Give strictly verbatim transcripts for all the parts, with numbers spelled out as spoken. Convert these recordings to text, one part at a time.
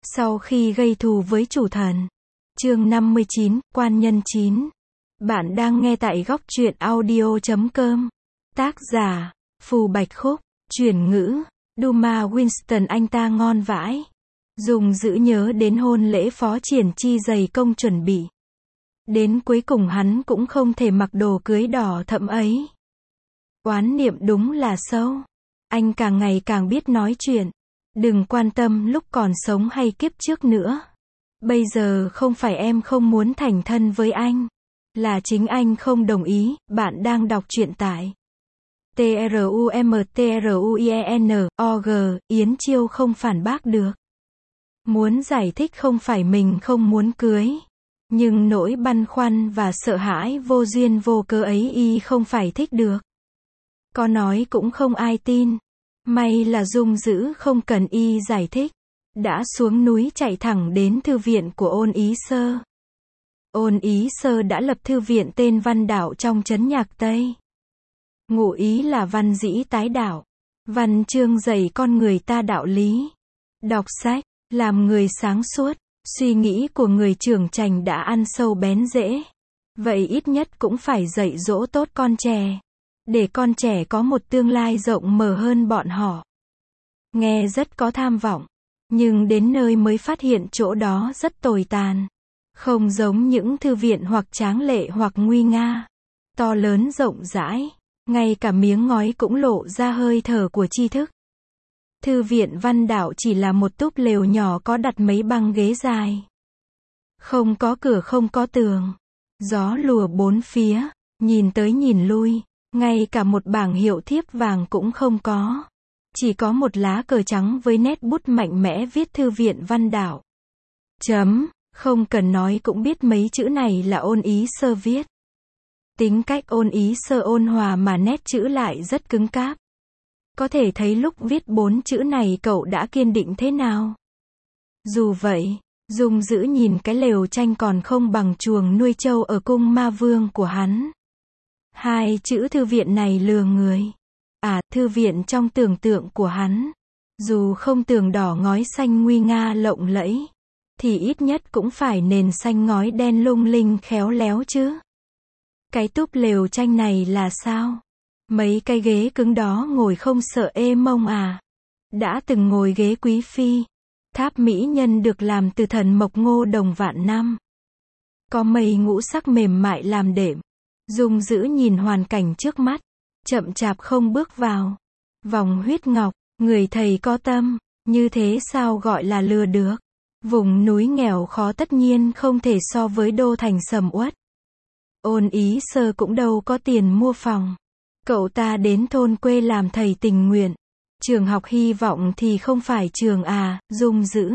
Sau khi gây thù với chủ thần. Chương năm mươi chín, Quan Nhân chín. Bạn đang nghe tại góc truyện audio chấm com. Tác giả, Phù Bạch Khúc. Chuyển ngữ, Duma Winston, anh ta ngon vãi. Dùng giữ nhớ đến hôn lễ phó triển chi dày công chuẩn bị. Đến cuối cùng hắn cũng không thể mặc đồ cưới đỏ thẫm ấy. Oán niệm đúng là sâu. Anh càng ngày càng biết nói chuyện. Đừng quan tâm lúc còn sống hay kiếp trước nữa. Bây giờ không phải em không muốn thành thân với anh. Là chính anh không đồng ý. Bạn đang đọc truyện tại trumtruien org. Yến Chiêu không phản bác được. Muốn giải thích không phải mình không muốn cưới. Nhưng nỗi băn khoăn và sợ hãi vô duyên vô cớ ấy y không phải thích được. Có nói cũng không ai tin. May là Dung Dữ không cần y giải thích. Đã xuống núi chạy thẳng đến thư viện của Ôn Ý Sơ. Ôn Ý Sơ đã lập thư viện tên Văn Đạo trong trấn Nhạc Tây. Ngụ ý là văn dĩ tái đạo. Văn chương dạy con người ta đạo lý. Đọc sách, làm người sáng suốt. Suy nghĩ của người trưởng thành đã ăn sâu bén rễ. Vậy ít nhất cũng phải dạy dỗ tốt con trẻ. Để con trẻ có một tương lai rộng mở hơn bọn họ. Nghe rất có tham vọng. Nhưng đến nơi mới phát hiện chỗ đó rất tồi tàn. Không giống những thư viện hoặc tráng lệ hoặc nguy nga. To lớn rộng rãi. Ngay cả miếng ngói cũng lộ ra hơi thở của tri thức. Thư viện Văn Đạo chỉ là một túp lều nhỏ có đặt mấy băng ghế dài. Không có cửa, không có tường. Gió lùa bốn phía. Nhìn tới nhìn lui. Ngay cả một bảng hiệu thiếp vàng cũng không có. Chỉ có một lá cờ trắng với nét bút mạnh mẽ viết Thư viện Văn Đạo. Chấm, không cần nói cũng biết mấy chữ này là Ôn Ý Sơ viết. Tính cách Ôn Ý Sơ ôn hòa mà nét chữ lại rất cứng cáp. Có thể thấy lúc viết bốn chữ này cậu đã kiên định thế nào. Dù vậy, Dung Dữ nhìn cái lều tranh còn không bằng chuồng nuôi trâu ở cung ma vương của hắn. Hai chữ thư viện này lừa người. À, thư viện trong tưởng tượng của hắn. Dù không tường đỏ ngói xanh nguy nga lộng lẫy. Thì ít nhất cũng phải nền xanh ngói đen lung linh khéo léo chứ. Cái túp lều tranh này là sao? Mấy cái ghế cứng đó ngồi không sợ ê mông à? Đã từng ngồi ghế quý phi. Tháp mỹ nhân được làm từ thần mộc ngô đồng vạn năm. Có mây ngũ sắc mềm mại làm đệm. Dung Dữ nhìn hoàn cảnh trước mắt. Chậm chạp không bước vào. Vòng huyết ngọc, người thầy có tâm. Như thế sao gọi là lừa được? Vùng núi nghèo khó tất nhiên không thể so với đô thành sầm uất. Ôn Ý Sơ cũng đâu có tiền mua phòng. Cậu ta đến thôn quê làm thầy tình nguyện. Trường học hy vọng thì không phải trường à, Dung Dữ.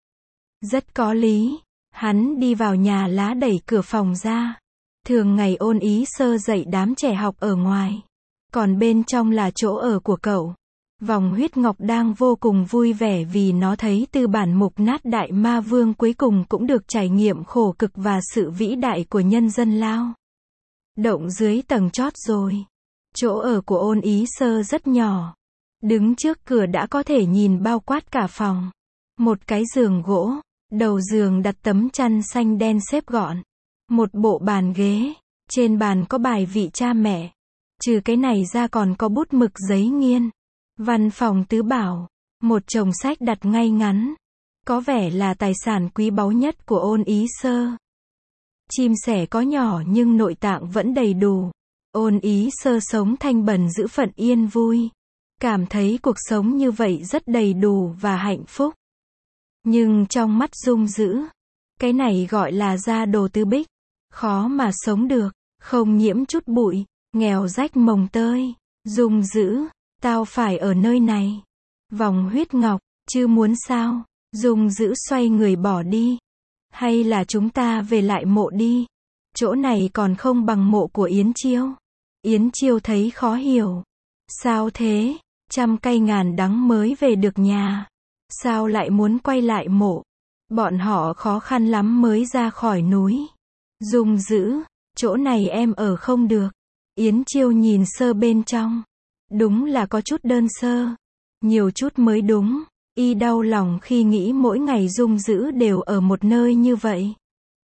Rất có lý. Hắn đi vào nhà lá đẩy cửa phòng ra. Thường ngày Ôn Ý Sơ dạy đám trẻ học ở ngoài. Còn bên trong là chỗ ở của cậu. Vòng huyết ngọc đang vô cùng vui vẻ vì nó thấy từ bản mục nát đại ma vương cuối cùng cũng được trải nghiệm khổ cực và sự vĩ đại của nhân dân Lao. Động dưới tầng chót rồi. Chỗ ở của Ôn Ý Sơ rất nhỏ. Đứng trước cửa đã có thể nhìn bao quát cả phòng. Một cái giường gỗ. Đầu giường đặt tấm chăn xanh đen xếp gọn. Một bộ bàn ghế. Trên bàn có bài vị cha mẹ. Trừ cái này ra còn có bút mực giấy nghiên. Văn phòng tứ bảo. Một chồng sách đặt ngay ngắn. Có vẻ là tài sản quý báu nhất của Ôn Ý Sơ. Chim sẻ có nhỏ nhưng nội tạng vẫn đầy đủ. Ôn Ý Sơ sống thanh bần giữ phận yên vui. Cảm thấy cuộc sống như vậy rất đầy đủ và hạnh phúc. Nhưng trong mắt Dung Dữ, cái này gọi là gia đồ tư bích. Khó mà sống được, không nhiễm chút bụi, nghèo rách mồng tơi. Dung Dữ, tao phải ở nơi này. Vòng huyết ngọc, chứ muốn sao? Dung Dữ xoay người bỏ đi. Hay là chúng ta về lại mộ đi? Chỗ này còn không bằng mộ của Yến Chiêu. Yến Chiêu thấy khó hiểu. Sao thế? Trăm cây ngàn đắng mới về được nhà. Sao lại muốn quay lại mộ? Bọn họ khó khăn lắm mới ra khỏi núi. Dung Dữ, chỗ này em ở không được. Yến Chiêu nhìn sơ bên trong. Đúng là có chút đơn sơ. Nhiều chút mới đúng. Y đau lòng khi nghĩ mỗi ngày Dung Dữ đều ở một nơi như vậy.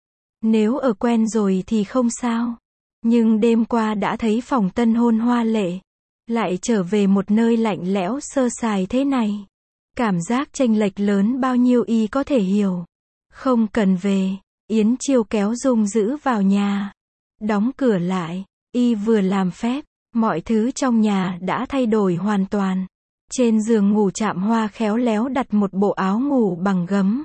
Nếu ở quen rồi thì không sao. Nhưng đêm qua đã thấy phòng tân hôn hoa lệ. Lại trở về một nơi lạnh lẽo sơ sài thế này. Cảm giác chênh lệch lớn bao nhiêu Y có thể hiểu. Không cần về. Yến Chiêu kéo Dung Dữ vào nhà. Đóng cửa lại. Y vừa làm phép. Mọi thứ trong nhà đã thay đổi hoàn toàn. Trên giường ngủ chạm hoa khéo léo đặt một bộ áo ngủ bằng gấm.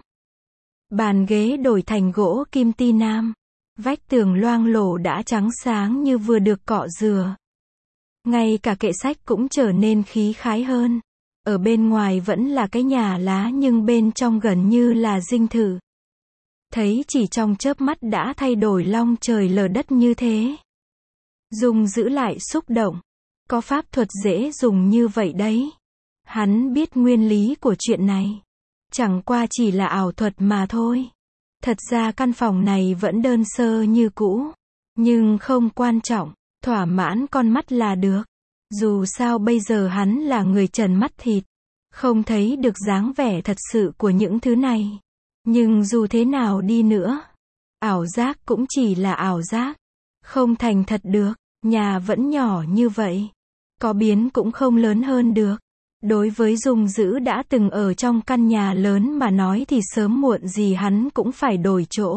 Bàn ghế đổi thành gỗ kim ti nam. Vách tường loang lổ đã trắng sáng như vừa được cọ rửa. Ngay cả kệ sách cũng trở nên khí khái hơn. Ở bên ngoài vẫn là cái nhà lá nhưng bên trong gần như là dinh thự. Thấy chỉ trong chớp mắt đã thay đổi long trời lở đất như thế. Dung Dữ lại xúc động. Có pháp thuật dễ dùng như vậy đấy. Hắn biết nguyên lý của chuyện này. Chẳng qua chỉ là ảo thuật mà thôi. Thật ra căn phòng này vẫn đơn sơ như cũ. Nhưng không quan trọng. Thỏa mãn con mắt là được. Dù sao bây giờ hắn là người trần mắt thịt. Không thấy được dáng vẻ thật sự của những thứ này. Nhưng dù thế nào đi nữa. Ảo giác cũng chỉ là ảo giác. Không thành thật được. Nhà vẫn nhỏ như vậy. Có biến cũng không lớn hơn được. Đối với Dung Dữ đã từng ở trong căn nhà lớn mà nói thì sớm muộn gì hắn cũng phải đổi chỗ.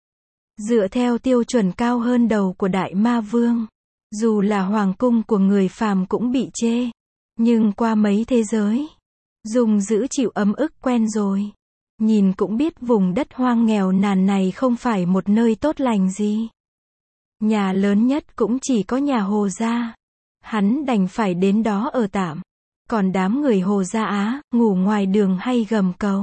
Dựa theo tiêu chuẩn cao hơn đầu của Đại Ma Vương. Dù là hoàng cung của người phàm cũng bị chê. Nhưng qua mấy thế giới. Dung Dữ chịu ấm ức quen rồi. Nhìn cũng biết vùng đất hoang nghèo nàn này không phải một nơi tốt lành gì. Nhà lớn nhất cũng chỉ có nhà Hồ gia. Hắn đành phải đến đó ở tạm. Còn đám người Hồ gia Á, ngủ ngoài đường hay gầm cầu.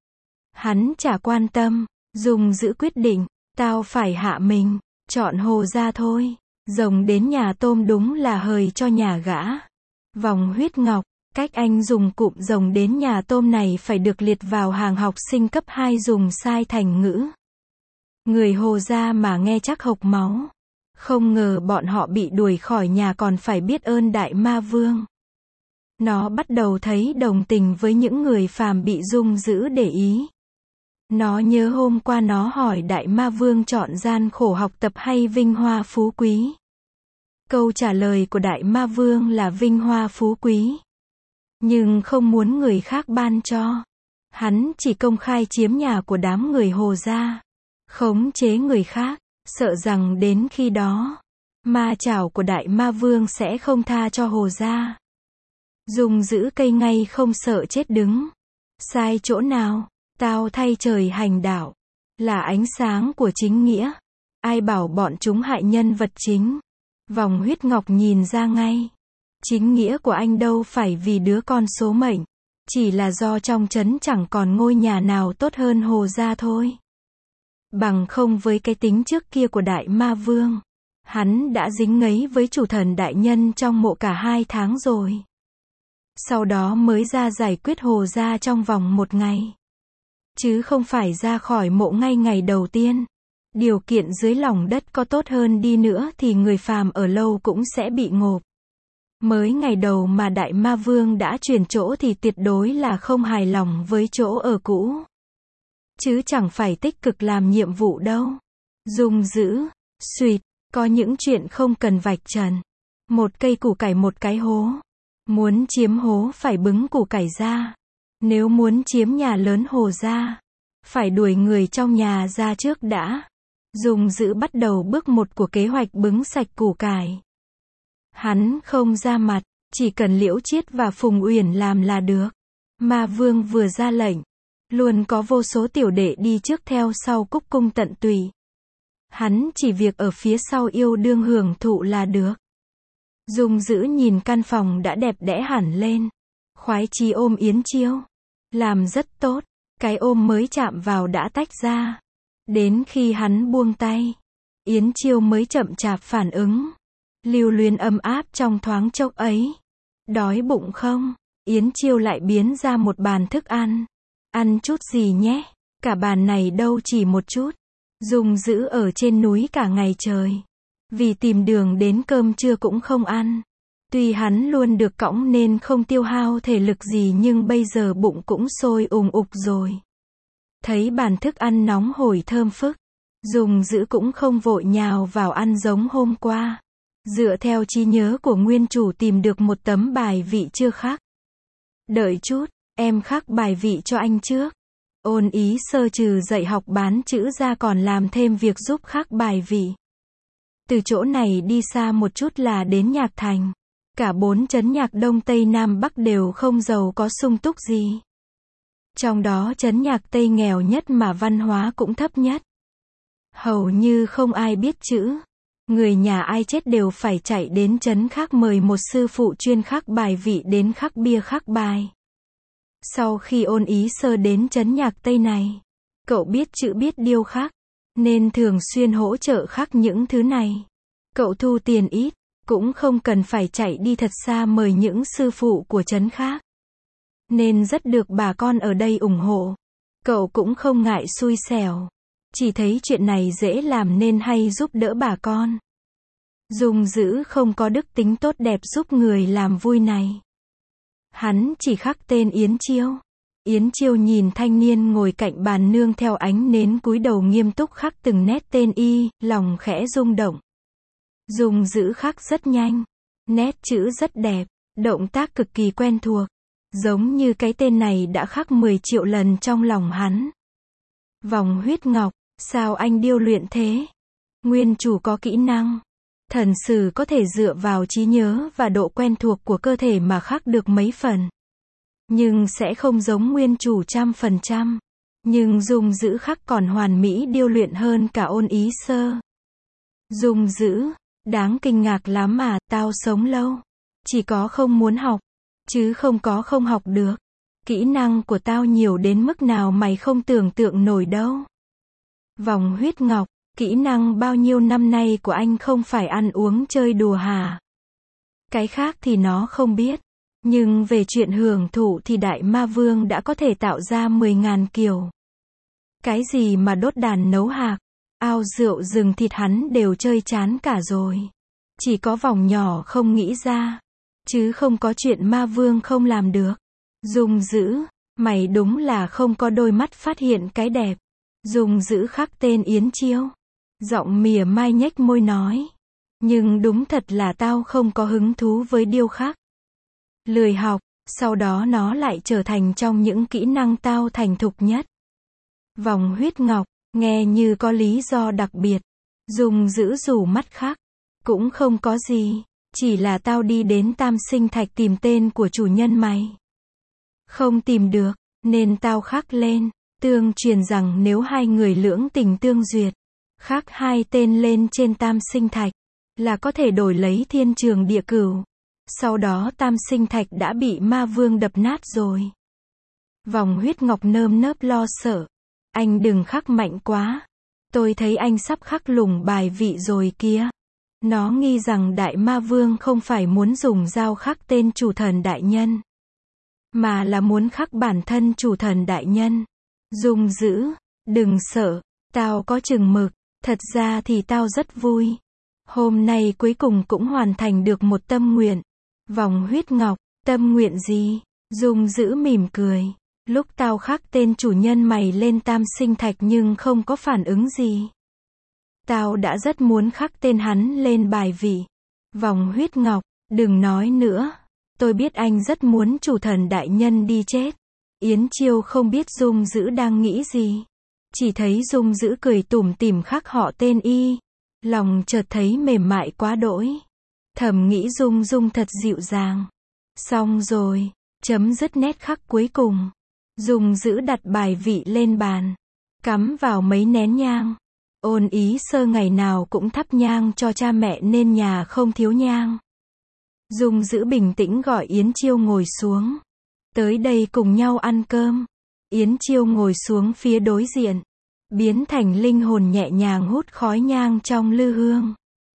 Hắn chả quan tâm. Dung Dữ quyết định, tao phải hạ mình. Chọn Hồ gia thôi. Rồng đến nhà tôm đúng là hời cho nhà gã. Vòng huyết ngọc. Cách anh dùng cụm rồng đến nhà tôm này phải được liệt vào hàng học sinh cấp hai dùng sai thành ngữ. Người Hồ gia mà nghe chắc hộc máu. Không ngờ bọn họ bị đuổi khỏi nhà còn phải biết ơn Đại Ma Vương. Nó bắt đầu thấy đồng tình với những người phàm bị Dung Dữ để ý. Nó nhớ hôm qua nó hỏi Đại Ma Vương chọn gian khổ học tập hay vinh hoa phú quý. Câu trả lời của Đại Ma Vương là vinh hoa phú quý. Nhưng không muốn người khác ban cho. Hắn chỉ công khai chiếm nhà của đám người Hồ gia. Khống chế người khác. Sợ rằng đến khi đó, ma chảo của Đại Ma Vương sẽ không tha cho Hồ gia. Dung Dữ cây ngay không sợ chết đứng. Sai chỗ nào, tao thay trời hành đạo. Là ánh sáng của chính nghĩa. Ai bảo bọn chúng hại nhân vật chính. Vòng huyết ngọc nhìn ra ngay. Chính nghĩa của anh đâu phải vì đứa con số mệnh. Chỉ là do trong trấn chẳng còn ngôi nhà nào tốt hơn Hồ gia thôi. Bằng không với cái tính trước kia của Đại Ma Vương. Hắn đã dính ngấy với chủ thần đại nhân trong mộ cả hai tháng rồi. Sau đó mới ra giải quyết Hồ gia trong vòng một ngày. Chứ không phải ra khỏi mộ ngay ngày đầu tiên. Điều kiện dưới lòng đất có tốt hơn đi nữa thì người phàm ở lâu cũng sẽ bị ngộp. Mới ngày đầu mà Đại Ma Vương đã chuyển chỗ thì tuyệt đối là không hài lòng với chỗ ở cũ. Chứ chẳng phải tích cực làm nhiệm vụ đâu. Dung Dữ, suýt, có những chuyện không cần vạch trần. Một cây củ cải một cái hố. Muốn chiếm hố phải bứng củ cải ra. Nếu muốn chiếm nhà lớn Hồ gia, phải đuổi người trong nhà ra trước đã. Dung Dữ bắt đầu bước một của kế hoạch bứng sạch củ cải. Hắn không ra mặt, chỉ cần Liễu Chiết và Phùng Uyển làm là được. Ma Vương vừa ra lệnh. Luôn có vô số tiểu đệ đi trước theo sau cúc cung tận tụy. Hắn chỉ việc ở phía sau yêu đương hưởng thụ là được. Dung Dữ nhìn căn phòng đã đẹp đẽ hẳn lên. Khoái chí ôm Yến Chiêu. Làm rất tốt. Cái ôm mới chạm vào đã tách ra. Đến khi hắn buông tay, Yến Chiêu mới chậm chạp phản ứng. Lưu luyến ấm áp trong thoáng chốc ấy. Đói bụng không? Yến Chiêu lại biến ra một bàn thức ăn. Ăn chút gì nhé? Cả bàn này đâu chỉ một chút. Dung Dữ ở trên núi cả ngày trời. Vì tìm đường đến cơm trưa cũng không ăn. Tuy hắn luôn được cõng nên không tiêu hao thể lực gì nhưng bây giờ bụng cũng sôi ùng ục rồi. Thấy bàn thức ăn nóng hổi thơm phức, Dung Dữ cũng không vội nhào vào ăn giống hôm qua. Dựa theo trí nhớ của nguyên chủ tìm được một tấm bài vị chưa khắc. Đợi chút, em khắc bài vị cho anh trước. Ôn Ý Sơ trừ dạy học bán chữ ra còn làm thêm việc giúp khắc bài vị. Từ chỗ này đi xa một chút là đến Nhạc Thành. Cả bốn trấn Nhạc Đông Tây Nam Bắc đều không giàu có sung túc gì. Trong đó trấn Nhạc Tây nghèo nhất mà văn hóa cũng thấp nhất. Hầu như không ai biết chữ. Người nhà ai chết đều phải chạy đến trấn khác mời một sư phụ chuyên khắc bài vị đến khắc bia khắc bài. Sau khi Ôn Ý Sơ đến trấn Nhạc Tây này, cậu biết chữ biết điêu khắc, nên thường xuyên hỗ trợ khắc những thứ này. Cậu thu tiền ít, cũng không cần phải chạy đi thật xa mời những sư phụ của trấn khác. Nên rất được bà con ở đây ủng hộ. Cậu cũng không ngại xui xẻo. Chỉ thấy chuyện này dễ làm nên hay giúp đỡ bà con. Dung Dữ không có đức tính tốt đẹp giúp người làm vui này. Hắn chỉ khắc tên Yến Chiêu. Yến Chiêu nhìn thanh niên ngồi cạnh bàn nương theo ánh nến cúi đầu nghiêm túc khắc từng nét tên y, lòng khẽ rung động. Dung Dữ khắc rất nhanh. Nét chữ rất đẹp, động tác cực kỳ quen thuộc. Giống như cái tên này đã khắc mười triệu lần trong lòng hắn. Vòng huyết ngọc, sao anh điêu luyện thế? Nguyên chủ có kỹ năng. Thần sử có thể dựa vào trí nhớ và độ quen thuộc của cơ thể mà khắc được mấy phần. Nhưng sẽ không giống nguyên chủ trăm phần trăm. Nhưng Dung Dữ khắc còn hoàn mỹ điêu luyện hơn cả Ôn Ý Sơ. Dung Dữ, đáng kinh ngạc lắm mà, tao sống lâu. Chỉ có không muốn học, chứ không có không học được. Kỹ năng của tao nhiều đến mức nào mày không tưởng tượng nổi đâu. Vòng huyết ngọc, kỹ năng bao nhiêu năm nay của anh không phải ăn uống chơi đùa hả? Cái khác thì nó không biết. Nhưng về chuyện hưởng thụ thì Đại Ma Vương đã có thể tạo ra mười ngàn kiểu. Cái gì mà đốt đàn nấu hạc, ao rượu rừng thịt hắn đều chơi chán cả rồi. Chỉ có vòng nhỏ không nghĩ ra. Chứ không có chuyện Ma Vương không làm được. Dung Dữ, mày đúng là không có đôi mắt phát hiện cái đẹp. Dung Dữ khắc tên Yến Chiêu. Giọng mỉa mai nhếch môi nói. Nhưng đúng thật là tao không có hứng thú với điêu khắc. Lười học, sau đó nó lại trở thành trong những kỹ năng tao thành thục nhất. Vòng huyết ngọc, nghe như có lý do đặc biệt. Dung Dữ rủ mắt khắc. Cũng không có gì, chỉ là tao đi đến Tam Sinh Thạch tìm tên của chủ nhân mày. Không tìm được, nên tao khắc lên. Tương truyền rằng nếu hai người lưỡng tình tương duyệt, khắc hai tên lên trên Tam Sinh Thạch, là có thể đổi lấy thiên trường địa cửu. Sau đó Tam Sinh Thạch đã bị Ma Vương đập nát rồi. Vòng huyết ngọc nơm nớp lo sợ. Anh đừng khắc mạnh quá. Tôi thấy anh sắp khắc lủng bài vị rồi kia. Nó nghi rằng Đại Ma Vương không phải muốn dùng dao khắc tên chủ thần đại nhân, mà là muốn khắc bản thân chủ thần đại nhân. Dung Dữ, đừng sợ, tao có chừng mực. Thật ra thì tao rất vui. Hôm nay cuối cùng cũng hoàn thành được một tâm nguyện. Vòng huyết ngọc, tâm nguyện gì? Dung Dữ mỉm cười. Lúc tao khắc tên chủ nhân mày lên Tam Sinh Thạch nhưng không có phản ứng gì. Tao đã rất muốn khắc tên hắn lên bài vị. Vòng huyết ngọc, đừng nói nữa. Tôi biết anh rất muốn chủ thần đại nhân đi chết. Yến Chiêu không biết Dung Dữ đang nghĩ gì. Chỉ thấy Dung Dữ cười tủm tỉm khắc họ tên y. Lòng chợt thấy mềm mại quá đỗi. Thầm nghĩ Dung Dung thật dịu dàng. Xong rồi, chấm dứt nét khắc cuối cùng. Dung Dữ đặt bài vị lên bàn. Cắm vào mấy nén nhang. Ôn Ý Sơ ngày nào cũng thắp nhang cho cha mẹ nên nhà không thiếu nhang. Dung Dữ bình tĩnh gọi Yến Chiêu ngồi xuống. Tới đây cùng nhau ăn cơm. Yến Chiêu ngồi xuống phía đối diện. Biến thành linh hồn nhẹ nhàng hút khói nhang trong lư hương.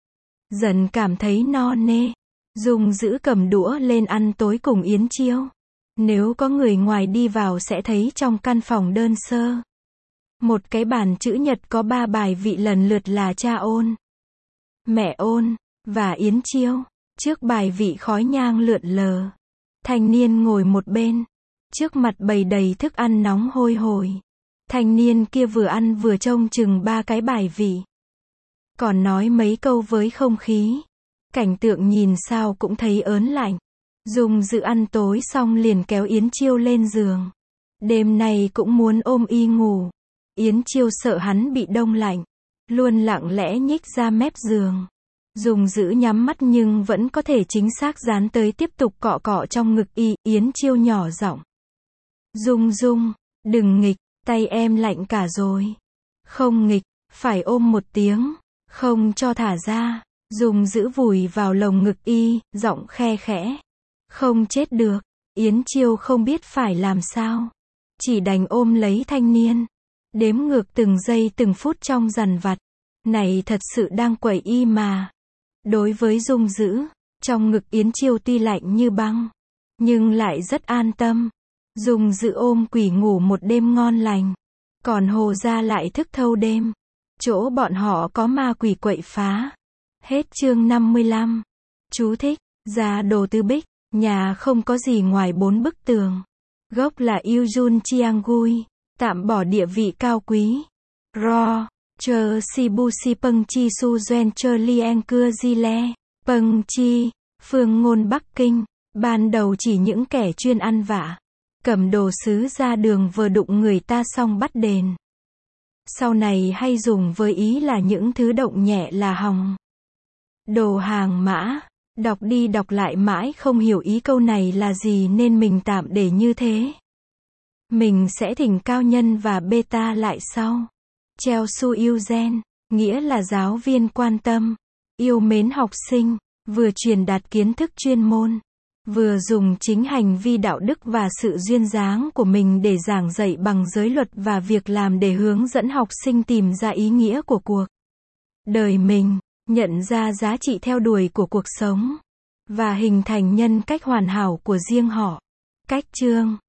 Dần cảm thấy no nê. Dung Dữ cầm đũa lên ăn tối cùng Yến Chiêu. Nếu có người ngoài đi vào sẽ thấy trong căn phòng đơn sơ. Một cái bàn chữ nhật có ba bài vị lần lượt là cha Ôn, mẹ Ôn, và Yến Chiêu. Trước bài vị khói nhang lượn lờ. Thanh niên ngồi một bên. Trước mặt bày đầy thức ăn nóng hôi hổi. Thanh niên kia vừa ăn vừa trông chừng ba cái bài vị. Còn nói mấy câu với không khí. Cảnh tượng nhìn sao cũng thấy ớn lạnh. Dung Dữ ăn tối xong liền kéo Yến Chiêu lên giường. Đêm nay cũng muốn ôm y ngủ. Yến Chiêu sợ hắn bị đông lạnh. Luôn lặng lẽ nhích ra mép giường. Dung Dữ nhắm mắt nhưng vẫn có thể chính xác dán tới tiếp tục cọ cọ trong ngực y. Yến Chiêu nhỏ giọng. Dung Dung, đừng nghịch, tay em lạnh cả rồi. Không nghịch, phải ôm một tiếng. Không cho thả ra. Dung Dữ vùi vào lồng ngực y, giọng khe khẽ. Không chết được. Yến Chiêu không biết phải làm sao. Chỉ đành ôm lấy thanh niên. Đếm ngược từng giây từng phút trong dằn vặt. Này thật sự đang quẩy y mà. Đối với Dung Dữ, trong ngực Yến Chiêu tuy lạnh như băng, nhưng lại rất an tâm. Dung Dữ ôm quỷ ngủ một đêm ngon lành. Còn Hồ gia lại thức thâu đêm. Chỗ bọn họ có ma quỷ quậy phá. Hết chương năm mươi lăm. Chú thích. Gia Đồ Tư Bích. Nhà không có gì ngoài bốn bức tường. Gốc là Eugene Chiangui. Tạm bỏ địa vị cao quý. Ro. Chờ Sibu Si Peng Chi Su Duen Chơ Lien Cưa Di Le. Peng Chi. Phương ngôn Bắc Kinh. Ban đầu chỉ những kẻ chuyên ăn vạ. Cầm đồ sứ ra đường vừa đụng người ta xong bắt đền. Sau này hay dùng với ý là những thứ động nhẹ là hòng. Đồ hàng mã. Đọc đi đọc lại mãi không hiểu ý câu này là gì nên mình tạm để như thế. Mình sẽ thỉnh cao nhân và beta lại sau. Treo su yêu gen, nghĩa là giáo viên quan tâm, yêu mến học sinh, vừa truyền đạt kiến thức chuyên môn, vừa dùng chính hành vi đạo đức và sự duyên dáng của mình để giảng dạy bằng giới luật và việc làm để hướng dẫn học sinh tìm ra ý nghĩa của cuộc đời mình, nhận ra giá trị theo đuổi của cuộc sống, và hình thành nhân cách hoàn hảo của riêng họ. Cách chương